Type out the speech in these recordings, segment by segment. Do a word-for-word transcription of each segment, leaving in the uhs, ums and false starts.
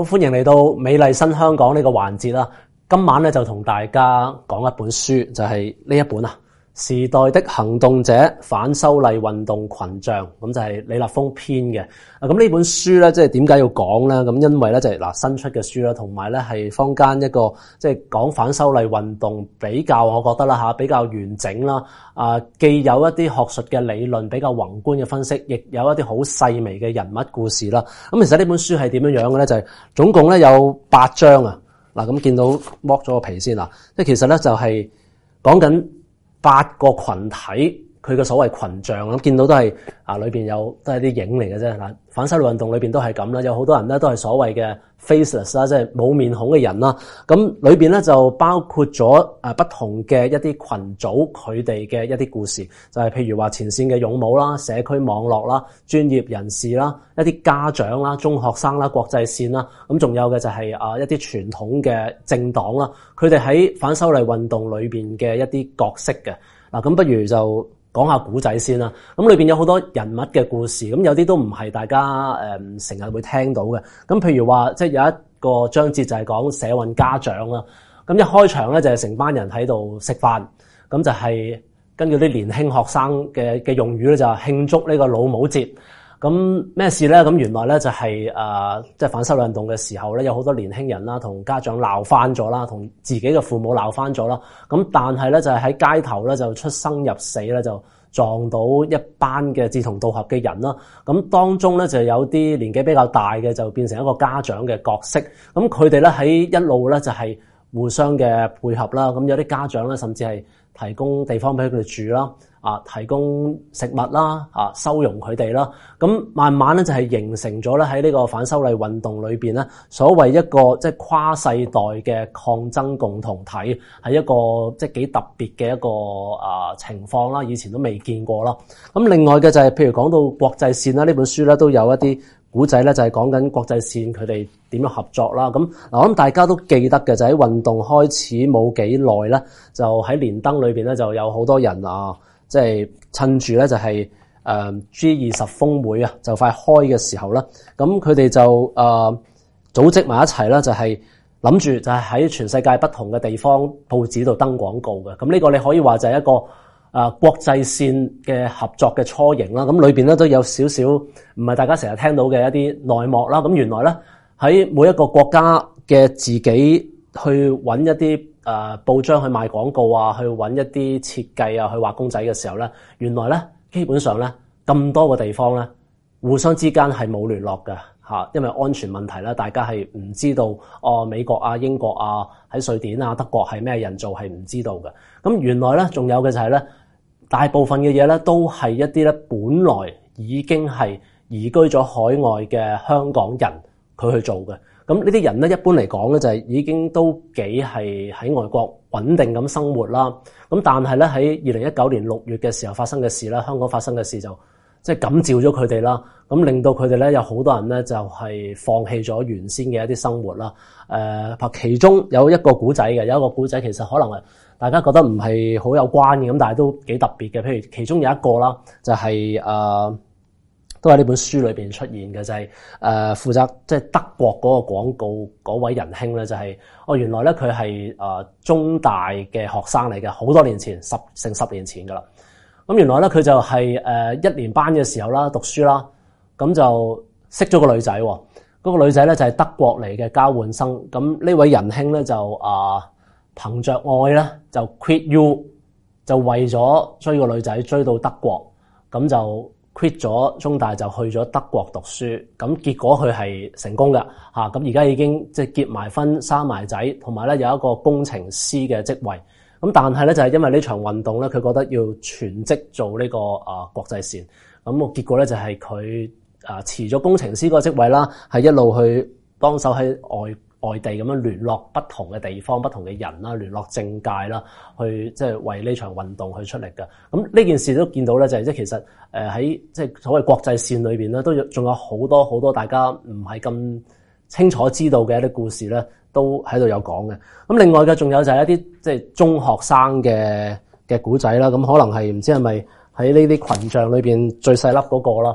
好，歡迎嚟到美麗新香港呢個環節啦。今晚咧就同大家講一本書，就係呢一本啊，《時代的行動者：反修例運動群像》，咁就係李立峰編嘅。啊，咁呢本書咧，即係點解要講咧？咁因為咧就係嗱新出嘅書啦，同埋咧係坊間一個即係講反修例運動比較，我覺得啦吓比較完整啦。啊，既有一啲學術嘅理論比較宏觀嘅分析，亦有一啲好細微嘅人物故事啦。咁其實呢本書係點樣樣嘅咧？就係總共咧有八章啊。嗱，咁見到剝咗個皮先啦，即係其實咧就係講緊八個群體。佢嘅所謂群像咁，見到都係啊，裏邊有都係啲影嚟嘅啫。嗱，反修例運動裏邊都係咁啦，有好多人咧都係所謂嘅 faceless 啦，即係冇面孔嘅人啦。咁裏邊咧就包括咗誒不同嘅一啲群組，佢哋嘅一啲故事，就係譬如話前線嘅勇武啦、社區網絡啦、專業人士啦、一啲家長啦、中學生啦、國際線啦，咁仲有嘅就係啊一啲傳統嘅政黨啦，佢哋喺反修例運動裏邊嘅一啲角色嘅。嗱，咁不如就講下古仔先啦，咁裏邊有好多人物嘅故事，咁有啲都唔係大家誒成日會聽到嘅。咁譬如話，即係有一個章節就係講社運家長啦。咁一開場咧就係成班人喺度食飯，咁就係根據啲年輕學生嘅嘅用語咧，就係慶祝呢個老母節。咁咩事咧？咁原來咧就係誒，即係反修例運動嘅時候咧，有好多年輕人啦，同家長鬧翻咗啦，同自己嘅父母鬧翻咗啦。咁但係咧就係喺街頭咧就出生入死咧，就撞到一班嘅志同道合嘅人啦。咁當中咧就有啲年紀比較大嘅就變成一個家長嘅角色。咁佢哋咧喺一路咧就係互相嘅配合啦。咁有啲家長咧甚至係提供地方俾佢哋住啦。啊，提供食物啦，啊，收容佢哋啦，咁慢慢咧就係形成咗咧喺呢個反修例運動裏邊咧，所謂一個即係跨世代嘅抗爭共同體，係一個即係幾特別嘅一個啊情況啦，以前都未見過啦。咁另外嘅就係譬如講到國際線啦，呢本書咧都有一啲古仔咧，就係講緊國際線佢哋點樣合作啦。咁嗱，我諗大家都記得嘅就喺運動開始冇幾耐咧，就喺連登裏邊咧就有好多人啊。即係趁住咧就係誒 G 二十峰會啊，就快開嘅時候啦，咁佢哋就誒、呃、組織埋一齊啦，就係諗住就係喺全世界不同嘅地方報紙度登廣告嘅。咁呢個你可以話就係一個誒、呃、國際線嘅合作嘅雛形啦。咁裏邊咧都有少少唔係大家成日聽到嘅一啲內幕啦。咁原來咧喺每一個國家嘅自己去揾一啲。誒、呃、報章去賣廣告啊，去揾一啲設計啊，去畫公仔嘅時候咧，原來咧基本上咧咁多個地方咧，互相之間係冇聯絡嘅嚇，因為安全問題啦，大家係唔知道哦美國啊、英國啊、喺瑞典啊、德國係咩人做係唔知道嘅。咁原來咧仲有嘅就係咧，大部分嘅嘢咧都係一啲咧本來已經係移居咗海外嘅香港人佢去做嘅。咁呢啲人咧，一般嚟講咧，就係已經都幾係喺外國穩定咁生活啦。咁但係咧喺二零一九年六月嘅時候發生嘅事啦，香港發生嘅事就即係感召咗佢哋啦。咁令到佢哋咧有好多人咧就係放棄咗原先嘅一啲生活啦。誒，其中有一個古仔嘅，有一個古仔其實可能係大家覺得唔係好有關嘅，咁但係都幾特別嘅。譬如其中有一個啦，就係誒。都喺呢本書裏邊出現嘅，就係誒負責即係德國嗰個廣告嗰位仁兄咧，就係、是、哦原來咧佢係誒中大嘅學生嚟嘅，好多年前十成十年前噶啦。咁原來咧佢就係誒一年班嘅時候啦，讀書啦，咁就識咗個女仔。嗰、那個女仔咧就係德國嚟嘅交換生。咁呢位仁兄咧就啊憑着愛咧就 quit U， 就為咗追個女仔追到德國，咁就。quit 咗中大就去咗德國讀書，咁結果佢係成功嘅嚇，咁而家已經即係結埋婚生埋仔，同埋咧有一個工程師嘅職位。咁但係咧就係因為呢場運動咧，佢覺得要全職做呢個啊國際線，咁個結果咧就係佢啊辭咗工程師個職位啦，係一路去幫手喺外。外地咁樣聯絡不同嘅地方、不同嘅人啦，聯絡政界啦，去即係為呢場運動去出力嘅。咁呢件事都見到咧，就係即係其實誒喺即係所謂國際線裏邊咧，都仲有好多好多大家唔係咁清楚知道嘅一啲故事咧，都喺度有講嘅。咁另外嘅仲有就係一啲即係中學生嘅嘅古仔啦。咁可能係唔知係咪喺呢啲群像裏邊最細粒嗰個啦。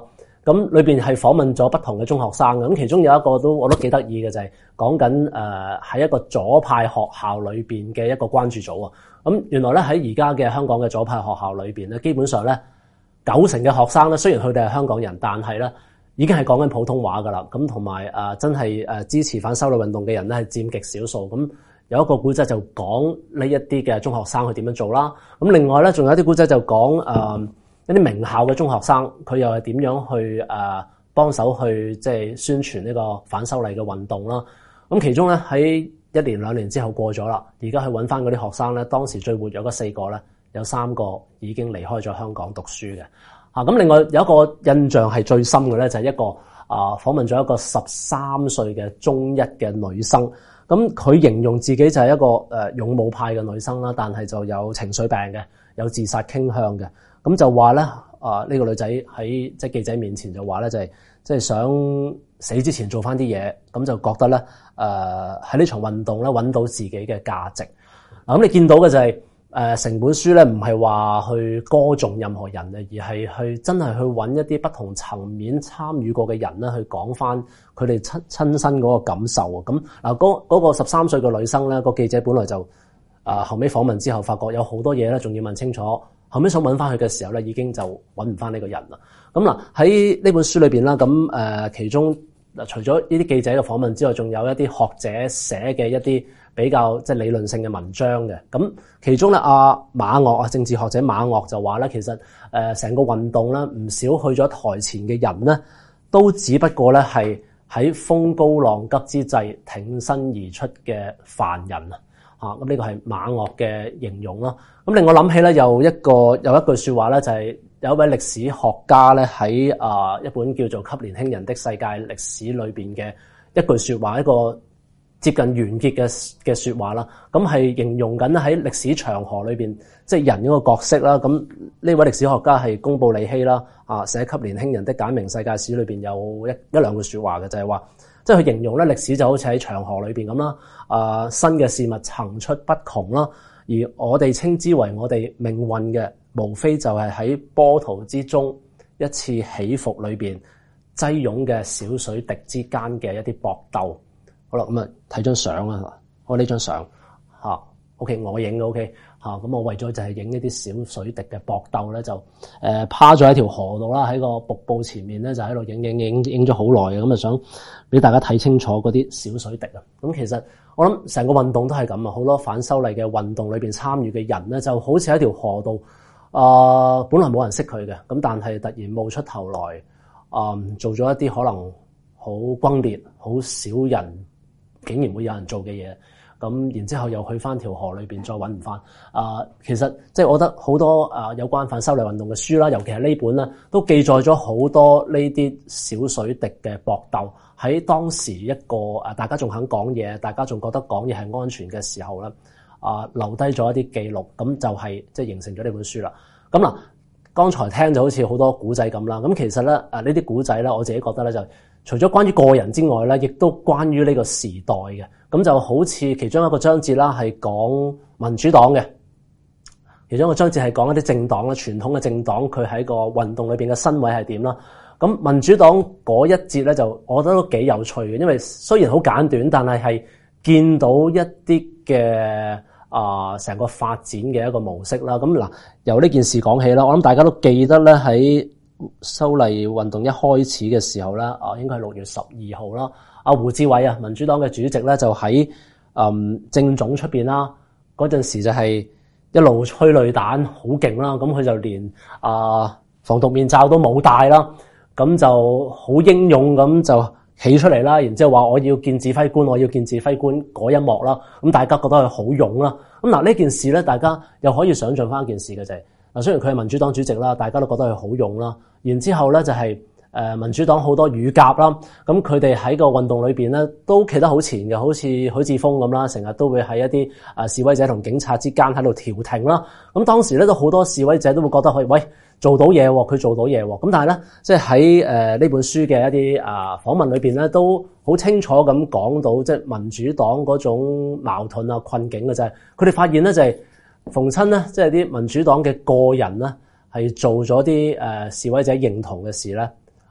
咁裏邊係訪問咗不同嘅中學生嘅，咁其中有一個都我都幾得意嘅就係講緊誒喺一個左派學校裏邊嘅一個關注組啊。咁原來咧喺而家嘅香港嘅左派學校裏邊咧，基本上咧九成嘅學生咧，雖然佢哋係香港人，但係咧已經係講緊普通話噶啦。咁同埋誒真係誒支持反修例運動嘅人咧係佔極少數。咁有一個古仔就講呢一啲嘅中學生去點樣做啦。咁另外咧仲有一啲古仔就講誒。呃一啲名校嘅中學生，佢又係點樣去誒幫手去即係宣傳呢個反修例嘅運動啦？咁其中咧喺一年兩年之後過咗啦，而家去揾翻嗰啲學生咧，當時最活躍嗰四個咧，有三個已經離開咗香港讀書嘅。啊，咁另外有一個印象係最深嘅咧，就係一個啊訪問咗一個十三歲嘅中一嘅女生。咁佢形容自己就係一個誒勇武派嘅女生啦，但係就有情緒病嘅，有自殺傾向嘅。咁就話咧，啊、這、呢個女仔喺即係記者面前就話咧，就係即係想死之前做翻啲嘢，咁就覺得咧，誒喺呢場運動咧揾到自己嘅價值。嗱，咁你見到嘅就係誒成本書咧，唔係話去歌頌任何人嘅，而係去真係去揾一啲不同層面參與過嘅人咧，去講翻佢哋親親身嗰個感受啊。咁嗱，嗰嗰個十三歲嘅女生咧，個記者本來就啊後尾訪問之後，發覺有好多嘢咧，仲要問清楚。後尾想揾翻佢嘅時候咧，已經就揾唔翻呢個人啦。咁嗱喺呢本書裏邊啦，咁誒、呃、其中嗱除咗呢啲記者嘅訪問之外，仲有一啲學者寫嘅一啲比較即係理論性嘅文章嘅。咁其中咧，阿馬岳啊，政治學者馬岳就話咧，其實誒成、呃、個運動咧，唔少去咗台前嘅人咧，都只不過咧係喺風高浪急之際挺身而出嘅凡人啊。嚇，咁呢個係馬岳嘅形容咯。咁令我諗起咧，有一個有一句説話咧，就係、是、有一位歷史學家咧喺啊一本叫做《給年輕人的世界歷史》裏邊嘅一句説話，一個接近完結嘅嘅説話啦。咁係形容緊喺歷史長河裏邊，即係人嗰個角色啦。咁呢位歷史學家係公布利希啦，啊寫《給年輕人的簡明世界史》裏邊有一一兩句説話嘅，就係、是、話。即係佢形容咧，歷史就好似喺長河裏邊咁啦，啊新嘅事物層出不窮啦，而我哋稱之為我哋命運嘅，無非就係喺波濤之中一次起伏裏邊擠擁嘅小水滴之間嘅一啲搏鬥。好啦，咁啊睇張相啊，我呢張相嚇 ，OK 我影嘅 OK 嚇，咁我為咗就係影呢啲小水滴嘅搏鬥咧，就誒、呃、趴咗喺條河度啦，喺個瀑布前面咧就喺度影影影影咗好耐嘅，咁啊想俾大家睇清楚嗰啲小水滴啊。咁其實我諗成個運動都係咁啊，好多反修例嘅運動裏邊參與嘅人咧，就好似喺條河度啊、呃，本來冇人識佢嘅，咁但係突然冒出頭來啊、呃，做咗一啲可能好轟烈、好少人竟然會有人做嘅嘢。咁然之後又去翻條河裏邊再揾唔翻啊！其實即係我覺得好多啊有關反修例運動嘅書啦，尤其係呢本咧，都記載咗好多呢啲小水滴嘅搏鬥。喺當時一個啊大家仲肯講嘢，大家仲覺得講嘢係安全嘅時候咧，啊留低咗一啲記錄，咁就係即係形成咗呢本書啦。咁嗱，剛才聽就好似好多古仔咁啦。咁其實咧啊呢啲古仔咧，我自己覺得咧就除咗關於個人之外咧，亦都關於呢個時代嘅。咁就好似其中一個章節啦，係講民主黨嘅；其中一個章節係講一啲政黨啦，傳統嘅政黨佢喺個運動裏邊嘅身位係點啦。咁民主黨嗰一節咧，就我覺得都幾有趣嘅，因為雖然好簡短，但係係見到一啲嘅啊成個發展嘅一個模式啦。咁嗱，由呢件事講起啦，我諗大家都記得咧，喺修例運動一開始嘅時候咧，啊應該係六月十二號啦。阿胡志偉啊，民主黨嘅主席咧，就喺嗯政總出邊啦。嗰陣時就係一路催淚彈，好勁啦。咁佢就連啊防毒面罩都冇戴啦。咁就好英勇咁就企出嚟啦。然之後話我要見指揮官，我要見指揮官嗰一幕啦。咁大家覺得佢好勇啦。咁嗱呢件事咧，大家又可以想象翻一件事嘅就係嗱，雖然佢係民主黨主席啦，大家都覺得佢好勇啦。然之後咧就係、是。誒民主黨好多乳鴿啦，咁佢哋喺個運動裏邊咧都企得好前嘅，好似許智峰咁啦，成日都會喺一啲啊示威者同警察之間喺度調停啦。咁當時咧都好多示威者都會覺得佢喂做到嘢喎，佢做到嘢喎。咁但係咧，即係喺誒呢本書嘅一啲啊訪問裏邊咧，都好清楚咁講到即係民主黨嗰種矛盾啊困境嘅就係，佢哋發現咧就係逢親咧，即係啲民主黨嘅個人咧係做咗啲誒示威者認同嘅事咧。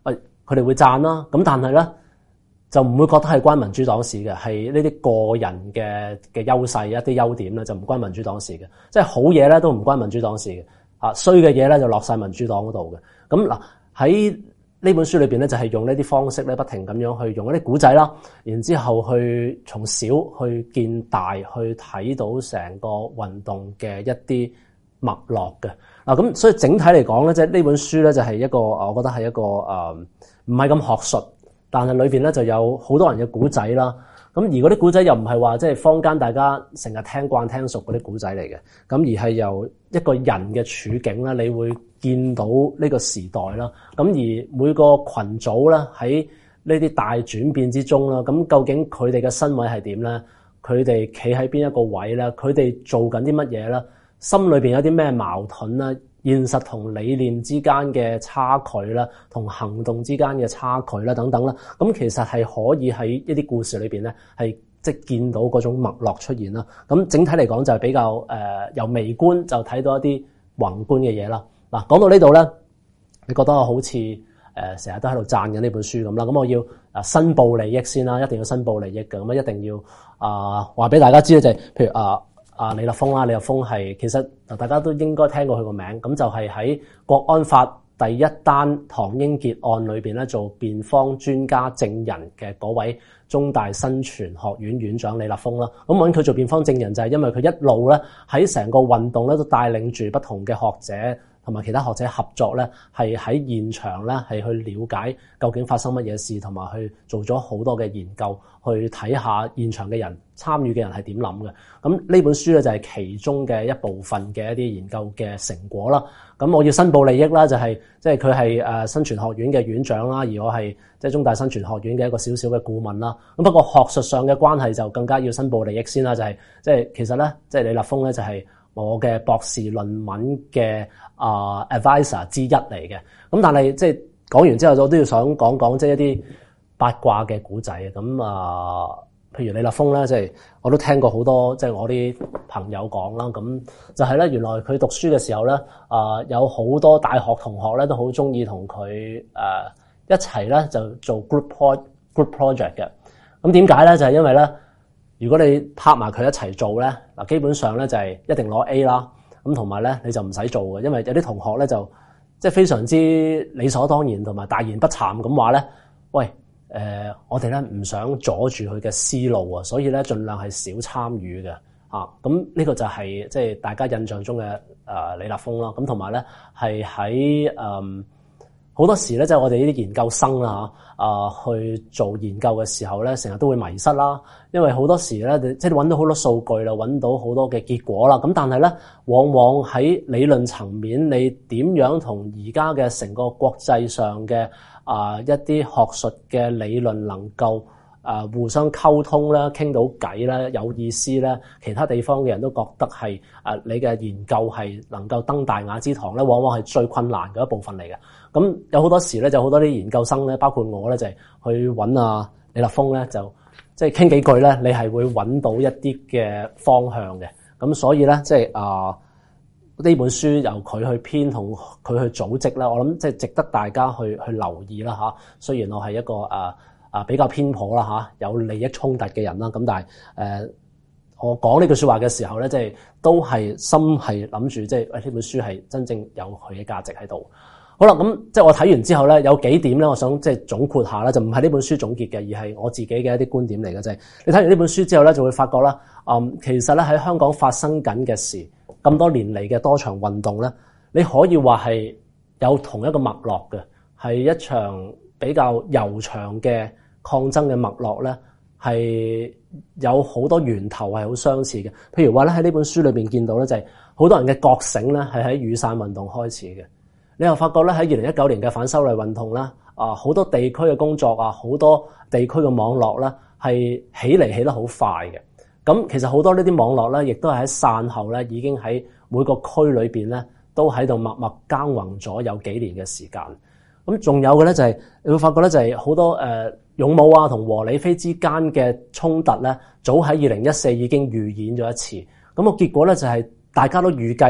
佢哋會讚啦。咁但係咧就唔會覺得係關民主黨事嘅，係呢啲個人嘅嘅優勢一啲優點咧就唔關民主黨事嘅。即係好嘢咧都唔關民主黨事嘅，啊衰嘅嘢咧就落晒民主黨嗰度嘅。咁嗱喺呢本書裏邊咧就係用呢啲方式咧不停咁樣去用一啲古仔啦，然之後去從小去見大，去睇到成個運動嘅一啲脈絡嘅。嗱咁所以整體嚟講咧，即係呢本書咧就係一個我覺得係一個誒唔係咁學術，但係裏邊咧就有好多人嘅古仔啦。咁而嗰啲古仔又唔係話即係坊間大家成日聽慣聽熟嗰啲古仔嚟嘅，咁而係由一個人嘅處境啦，你會見到呢個時代啦。咁而每個群組咧喺呢啲大轉變之中啦，咁究竟佢哋嘅身位係點咧？佢哋企喺邊一個位咧？佢哋做緊啲乜嘢咧？心裏邊有啲咩矛盾啦？現實同理念之間嘅差距啦，同行動之間嘅差距啦，等等啦，咁其實係可以喺一啲故事裏邊咧，係即係見到嗰種脈絡出現啦。咁整體嚟講就係比較誒、呃、由微觀就睇到一啲宏觀嘅嘢啦。嗱，講到呢度咧，你覺得我好似誒成日都喺度讚緊呢本書咁啦？咁我要啊申報利益先啦，一定要申報利益嘅，咁啊一定要啊話俾大家知咧，就係譬如啊。啊，李立峰啦，李立峰係其實大家都應該聽過佢個名，咁就係喺國安法第一單唐英傑案裏邊咧做辯方專家證人嘅嗰位中大新傳學院院長李立峰啦。咁揾佢做辯方證人就係因為佢一路咧喺成個運動咧都帶領住不同嘅學者同埋其他學者合作咧，係喺現場咧係去了解究竟發生乜嘢事，同埋去做咗好多嘅研究，去睇下現場嘅人參與嘅人係點諗嘅。咁呢本書咧就係其中嘅一部分嘅一啲研究嘅成果啦。咁我要申報利益啦，就係即係佢係誒新傳學院嘅院長啦，而我係即係中大新傳學院嘅一個小小嘅顧問啦。咁不過學術上嘅關係就更加要申報利益先啦，就係即係其實咧，即係李立峰咧就係我嘅博士論文嘅啊、uh, advisor 之一嚟嘅。咁但係即係講完之後，我都要想講講即係一啲八卦嘅古仔。咁啊，譬如李立峰咧，即係我都聽過好多，即係我啲朋友講啦。咁就係咧，原來佢讀書嘅時候咧，啊有好多大學同學咧都好中意同佢誒一齊咧就做 group pro group project 嘅。咁點解咧？就係因為咧，如果你拍埋佢一齊做咧，嗱基本上咧就係一定攞 A 啦。咁同埋咧，你就唔使做嘅，因為有啲同學咧就即係非常之理所當然同埋大言不慚咁話咧，喂，誒、呃，我哋咧唔想阻住佢嘅思路啊，所以咧盡量係少參與嘅啊。咁呢個就係即係大家印象中嘅誒、呃、李立峰啦。咁同埋咧係喺誒好多時咧，即係我哋呢啲研究生啦嚇啊，去做研究嘅時候咧，成日都會迷失啦。因為好多時咧，即係揾到好多數據啦，揾到好多嘅結果啦。咁但係咧，往往喺理論層面，你點樣同而家嘅成個國際上嘅啊一啲學術嘅理論能夠啊互相溝通啦，傾到偈啦，有意思咧，其他地方嘅人都覺得係啊你嘅研究係能夠登大雅之堂咧，往往係最困難嘅一部分嚟嘅。咁有好多時咧，就好多啲研究生咧，包括我咧，就係去揾啊李立峰咧，就即係傾幾句咧，你係會揾到一啲嘅方向嘅。咁所以咧，即係啊呢本書由佢去編同佢去組織啦，我諗即係值得大家去去留意啦嚇。雖然我係一個啊啊比較偏頗啦嚇，有利益衝突嘅人啦，咁但係誒、呃、我講呢句説話嘅時候咧，即係都係心係諗住，即係喂呢本書係真正有佢嘅價值喺度。好啦，咁即係我睇完之後咧，有幾點咧，我想即係總括下啦，就唔係呢本書總結嘅，而係我自己嘅一啲觀點嚟嘅啫。你睇完呢本書之後咧，就會發覺啦，嗯，其實咧喺香港發生緊嘅事，咁多年嚟嘅多場運動咧，你可以話係有同一個脈絡嘅，係一場比較悠長嘅抗爭嘅脈絡咧，係有好多源頭係好相似嘅。譬如話咧，喺呢本書裏邊見到咧，就係好多人嘅覺醒咧，係喺雨傘運動開始嘅。你又發覺咧，喺二零一九年嘅反修例運動咧，啊好多地區嘅工作啊，好多地區嘅網絡咧，係起嚟起得好快嘅。咁其實好多呢啲網絡咧，亦都係喺散後咧，已經喺每個區裏邊咧，都喺度默默耕耘咗有幾年嘅時間。咁仲有嘅咧就係、是、你會發覺咧，就係好多誒、呃、勇武啊同和理非之間嘅衝突咧，早喺二零一四已經預演咗一次。咁、那個結果咧就係、是、大家都預計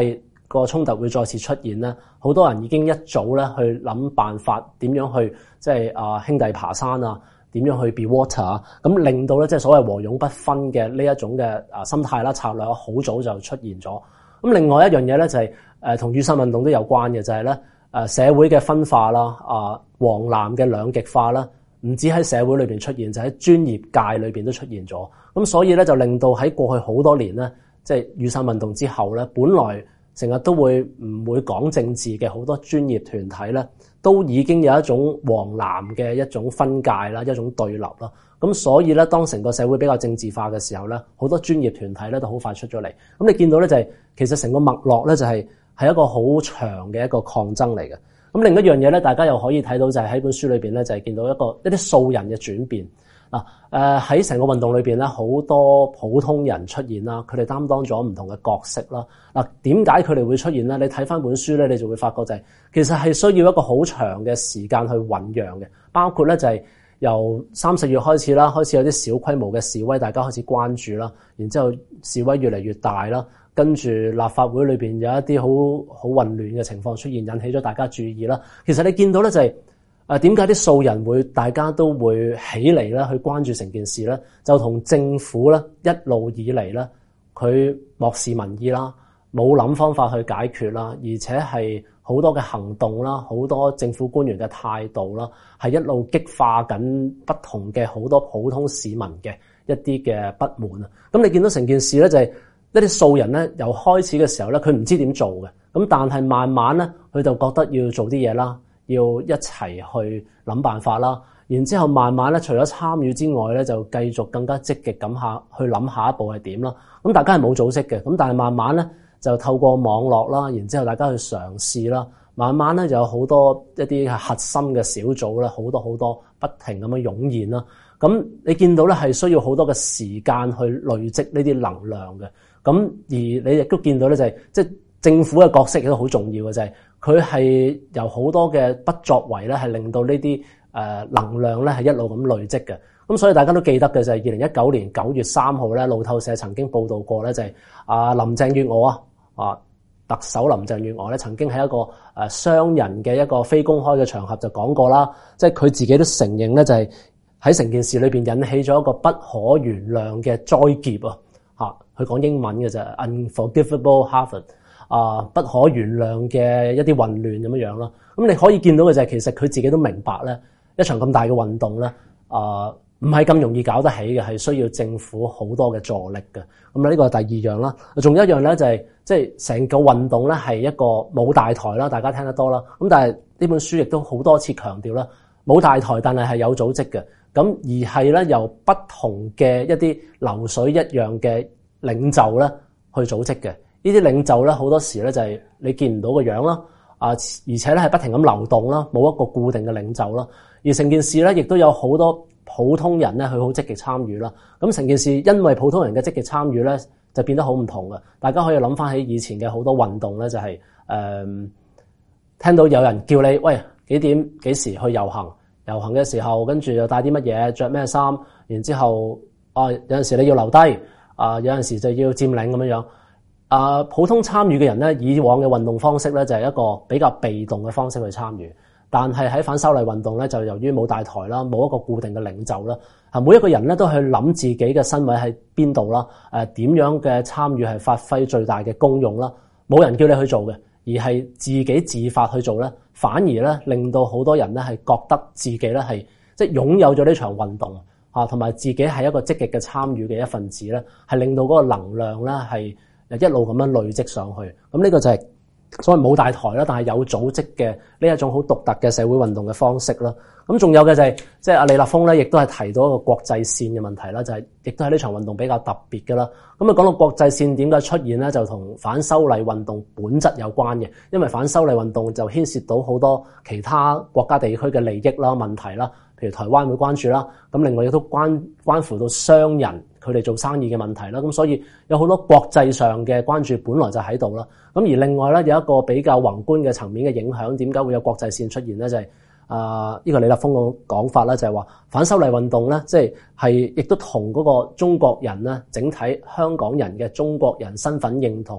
個衝突會再次出現咧，好多人已經一早咧去諗辦法點樣去即係啊兄弟爬山啊，點樣去 be water 啊，咁令到咧即係所謂和勇不分嘅呢一種嘅啊心態啦策略，好早就出現咗。咁另外一樣嘢咧就係誒同雨傘運動都有關嘅，就係咧誒社會嘅分化啦，啊黃藍嘅兩極化啦，唔止喺社會裏邊出現，就喺專業界裏邊都出現咗。咁所以咧就令到喺過去好多年咧，即係雨傘運動之後咧，本來成日都會唔會講政治嘅好多專業團體咧，都已經有一種黃藍嘅一種分界啦，一種對立啦。咁所以咧，當成個社會比較政治化嘅時候咧，好多專業團體咧都好快出咗嚟。咁你見到咧就係、是、其實成個脈絡咧就係、是、係一個好長嘅一個抗爭嚟嘅。咁另一樣嘢咧，大家又可以睇到就係喺本書裏邊咧就係、是、見到一個一啲素人嘅轉變。嗱，誒喺成個運動裏邊咧，好多普通人出現啦，佢哋擔當咗唔同嘅角色啦。嗱，點解佢哋會出現咧？你睇翻本書咧，你就會發覺就係、是、其實係需要一個好長嘅時間去醖釀嘅，包括咧就係、是。由三四月開始啦，開始有啲小規模嘅示威，大家開始關注啦。然之後示威越嚟越大啦，跟住立法會裏邊有一啲好好混亂嘅情況出現，引起咗大家注意啦。其實你見到咧就係誒點解啲素人會大家都會起嚟咧去關注成件事咧？就同政府咧一路以嚟咧佢漠視民意啦，冇諗方法去解決啦，而且係好多嘅行動啦，好多政府官員嘅態度啦，係一路激化緊不同嘅好多普通市民嘅一啲嘅不滿啊！咁你見到成件事咧，就係一啲素人咧，由開始嘅時候咧，佢唔知點做嘅，咁但係慢慢咧，佢就覺得要做啲嘢啦，要一齊去諗辦法啦，然之後慢慢咧，除咗參與之外咧，就繼續更加積極咁下去諗下一步係點啦。咁大家係冇組織嘅，咁但係慢慢咧。就透過網絡啦，然之後大家去嘗試啦，慢慢咧就有好多一啲核心嘅小組啦，好多好多不停咁樣湧現啦。咁你見到咧係需要好多嘅時間去累積呢啲能量嘅。咁而你亦都見到咧就係即係政府嘅角色亦都好重要嘅，就係佢係由好多嘅不作為咧係令到呢啲誒能量咧係一路咁累積嘅。咁所以大家都記得嘅就係二零一九年九月三號咧，路透社曾經報導過咧就係啊林鄭月娥啊。啊！特首林鄭月娥咧曾經喺一個誒商人嘅一個非公開嘅場合就講過啦，即係佢自己都承認咧，就係喺成件事裏邊引起咗一個不可原諒嘅災劫啊！嚇，佢講英文嘅就係 unforgivable havoc 啊，不可原諒嘅一啲混亂咁樣樣啦。咁你可以見到嘅就係其實佢自己都明白咧，一場咁大嘅運動咧，啊唔係咁容易搞得起嘅，係需要政府好多嘅助力嘅。咁啊，呢個係第二樣啦。仲有一樣咧就係、是。即係成個運動咧係一個冇大台啦，大家聽得多啦。咁但係呢本書亦都好多次強調啦，冇大台，但係係有組織嘅。咁而係咧由不同嘅一啲流水一樣嘅領袖咧去組織嘅。呢啲領袖咧好多時咧就係你見唔到個樣啦，啊而且咧係不停咁流動啦，冇一個固定嘅領袖啦。而成件事咧亦都有好多普通人咧去好積極參與啦。咁成件事因為普通人嘅積極參與咧。就變得好唔同嘅，大家可以諗翻起以前嘅好多運動咧，就係、是、誒、嗯、聽到有人叫你喂幾點幾時去遊行，遊行嘅時候跟住又帶啲乜嘢，着咩衫，然之後啊有陣時你要留低，啊有陣時就要佔領咁樣樣。啊普通參與嘅人咧，以往嘅運動方式咧就係一個比較被動嘅方式去參與，但係喺反修例運動咧，就由於冇大台啦，冇一個固定嘅領袖啦。每一個人咧都去諗自己嘅身位喺邊度啦，誒點樣嘅參與係發揮最大嘅功用啦，冇人叫你去做嘅，而係自己自發去做咧，反而咧令到好多人咧係覺得自己咧係即係擁有咗呢場運動啊，同埋自己係一個積極嘅參與嘅一份子咧，係令到嗰個能量咧係一路咁樣累積上去。咁呢個就係所謂冇大台啦，但係有組織嘅呢一種好獨特嘅社會運動嘅方式啦。咁仲有嘅就係、是，即係阿李立峰咧，亦都係提到一個國際線嘅問題啦，就係、是、亦都係呢場運動比較特別嘅啦。咁啊講到國際線點解出現咧，就同反修例運動本質有關嘅，因為反修例運動就牽涉到好多其他國家地區嘅利益啦、問題啦，譬如台灣會關注啦，咁另外亦都關關乎到商人佢哋做生意嘅問題啦，咁所以有好多國際上嘅關注本來就喺度啦。咁而另外咧有一個比較宏觀嘅層面嘅影響，點解會有國際線出現咧？就係、是。啊！呢、這個李立峰嘅講法咧，就係話反修例運動咧，即係係亦都同嗰個中國人咧，整體香港人嘅中國人身份認同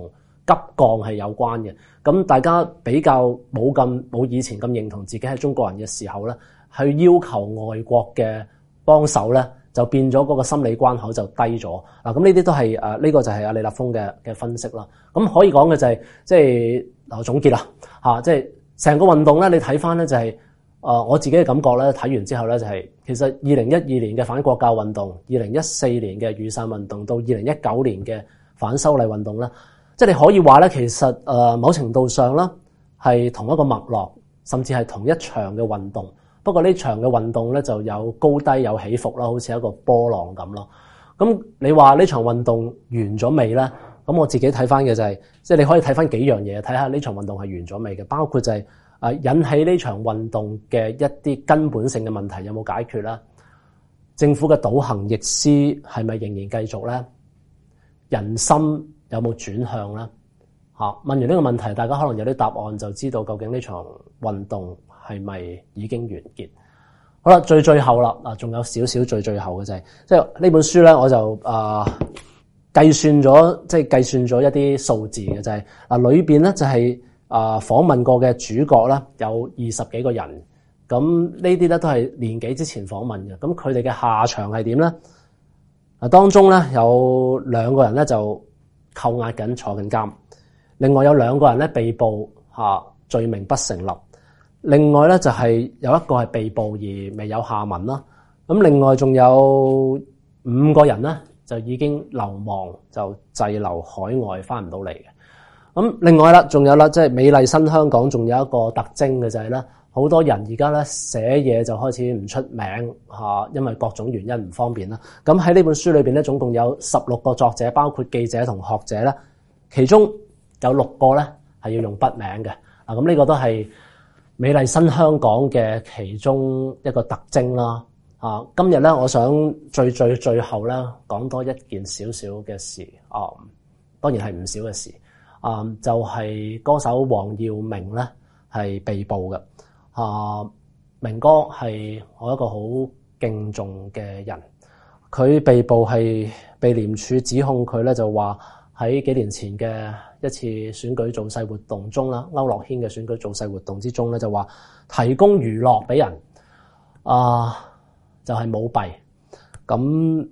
急降係有關嘅。咁大家比較冇咁冇以前咁認同自己係中國人嘅時候咧，去要求外國嘅幫手咧，就變咗嗰個心理關口就低咗。嗱，咁呢啲都係誒呢個就係阿李立峰嘅嘅分析啦。咁可以講嘅就係即係嗱總結啦嚇，即係成個運動咧，你睇翻咧就係、是、誒、呃、我自己嘅感覺咧，睇完之後咧就係、是、其實二零一二年嘅反國教運動、二零一四年嘅雨傘運動到二零一九年嘅反修例運動咧，即係你可以話咧，其實誒、呃、某程度上啦係同一個脈絡，甚至係同一場嘅運動。不過呢場嘅運動咧就有高低有起伏啦，好似一個波浪咁咯。咁你話呢場運動完咗未咧？咁我自己睇翻嘅就係、是，即係你可以睇翻幾樣嘢，睇下呢場運動係完咗未嘅，包括就係、是、誒引起呢場運動嘅一啲根本性嘅問題有冇解決啦？政府嘅倒行逆施係咪仍然繼續咧？人心有冇轉向咧？嚇，問完呢個問題，大家可能有啲答案就知道究竟呢場運動係咪已經完結？好啦，最最後啦，嗱，仲有少少最最後嘅就係、是，即係呢本書咧，我就啊。呃計算咗，即係計算咗一啲數字嘅，就係嗱裏邊咧就係啊訪問過嘅主角咧有二十幾個人，咁呢啲咧都係年幾之前訪問嘅，咁佢哋嘅下場係點咧？嗱當中咧有兩個人咧就扣押緊坐緊監，另外有兩個人咧被捕嚇罪名不成立，另外咧就係有一個係被捕而未有下文啦，咁另外仲有五個人咧，就已經流亡，就滯留海外，翻唔到嚟嘅。咁另外啦，仲有啦，即係美麗新香港，仲有一個特徵嘅就係咧，好多人而家咧寫嘢就開始唔出名嚇，因為各種原因唔方便啦。咁喺呢本書裏邊咧，總共有十六個作者，包括記者同學者咧，其中有六個咧係要用筆名嘅。啊，咁呢個都係美麗新香港嘅其中一個特徵啦。啊，今日咧，我想最最最後咧講多一件少少嘅事，啊，當然係唔少嘅事，啊，就係、是、歌手黃耀明咧係被捕嘅，啊，明哥係我一個好敬重嘅人，佢被捕係被廉署指控佢咧就話喺幾年前嘅一次選舉造勢活動中啦，區諾軒嘅選舉造勢活動之中咧就話提供娛樂俾人，啊。就係舞弊，咁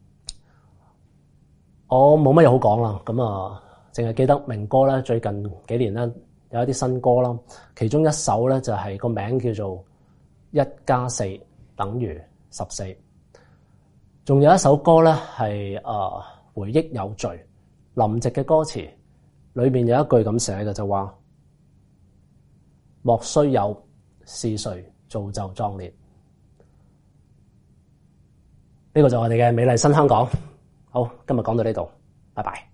我冇乜嘢好講啦。咁啊，淨係記得明哥咧最近幾年咧有一啲新歌啦，其中一首咧就係個名叫做一加四等於十四，仲有一首歌咧係誒回憶有罪，林夕嘅歌詞裏面有一句咁寫嘅就話莫須有，是誰造就壯烈。呢個就係我哋嘅美麗新香港。好，今日講到呢度，拜拜。